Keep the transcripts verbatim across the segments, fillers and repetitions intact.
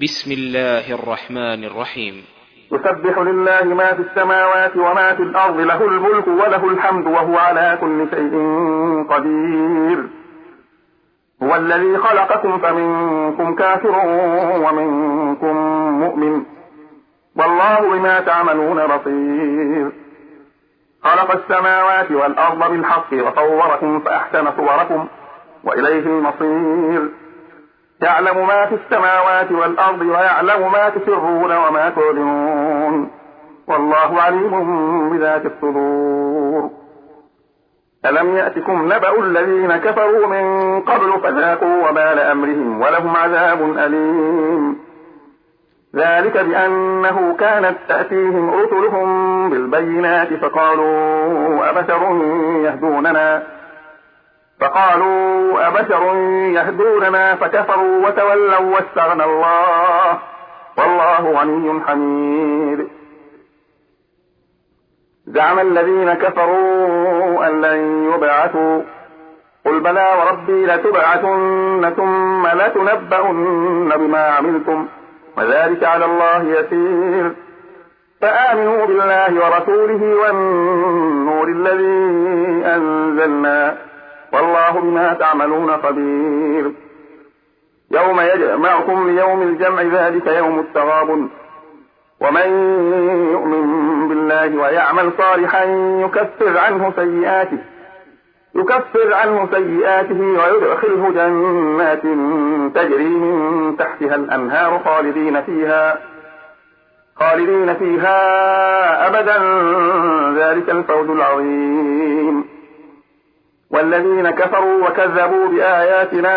بسم الله الرحمن الرحيم. يسبح لله ما في السماوات وما في الأرض، له الملك وله الحمد وهو على كل شيء قدير. هو الذي خلقكم فمنكم كافر ومنكم مؤمن، والله بما تعملون بصير. خلق السماوات والأرض بالحق وصوركم فأحسن صوركم وإليه المصير. يعلم ما في السماوات والأرض ويعلم ما تسرون وما تعلنون، والله عليم بذات الصدور. ألم يأتكم نبأ الذين كفروا من قبل فذاقوا وبال أمرهم ولهم عذاب أليم. ذلك بأنه كانت تأتيهم رسلهم بالبينات فقالوا أبشر يهدوننا فقالوا أبشر يهدوننا فكفروا وتولوا واستغنى الله والله غني حميد. زعم الذين كفروا أن لن يبعثوا، قل بلى وربي لتبعثن ثم لتنبؤن بما عملتم وذلك على الله يسير. فآمنوا بالله ورسوله والنور الذي أنزلنا والله بما تعملون خبير. يوم يجمعكم ليوم الجمع ذلك يوم التغابن، ومن يؤمن بالله ويعمل صالحا يكفر عنه سيئاته يكفر عنه سيئاته ويدخله جنات تجري من تحتها الأنهار خالدين فيها خالدين فيها أبدا، ذلك الفوز العظيم. والذين كفروا وكذبوا بآياتنا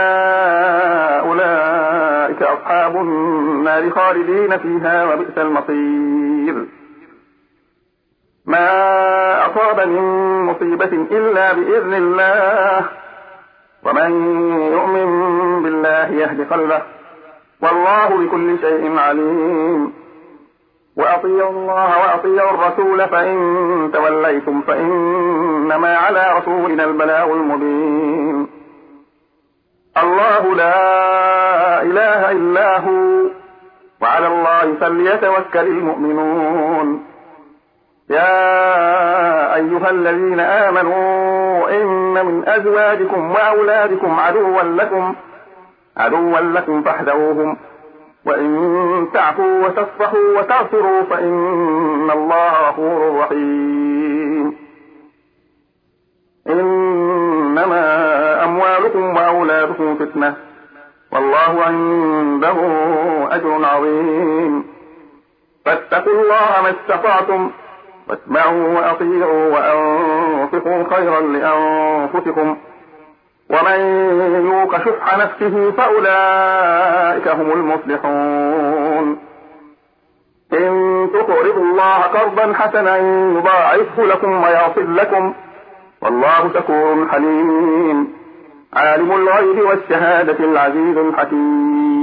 أولئك أصحاب النار خالدين فيها وبئس المصير. ما أصاب من مصيبة إلا بإذن الله، ومن يؤمن بالله يهد قلبه والله بكل شيء عليم. وأطيعوا الله وأطيعوا الرسول فإن توليتم فإنما على رسولنا البلاغ المبين. الله لا إله إلا هو وعلى الله فليتوكل المؤمنون. يا أيها الذين آمنوا إن من أزواجكم وأولادكم عدوا لكم عدوا لكم فاحذروهم، وإن تعفوا وتصفحوا وتغفروا فإن الله غفور رحيم. إنما أموالكم وأولادكم فتنة والله عنده أجر عظيم. فاتقوا الله ما استطعتم واسمعوا وأطيعوا وأنفقوا خيرا لأنفسكم، ومن يوق شح نفسه فأولئك هم المفلحون. إن تقرضوا الله قرضا حسنا يضاعفه لكم ويغفر لكم والله شكور حليم. عالم الغيب والشهادة العزيز الحكيم.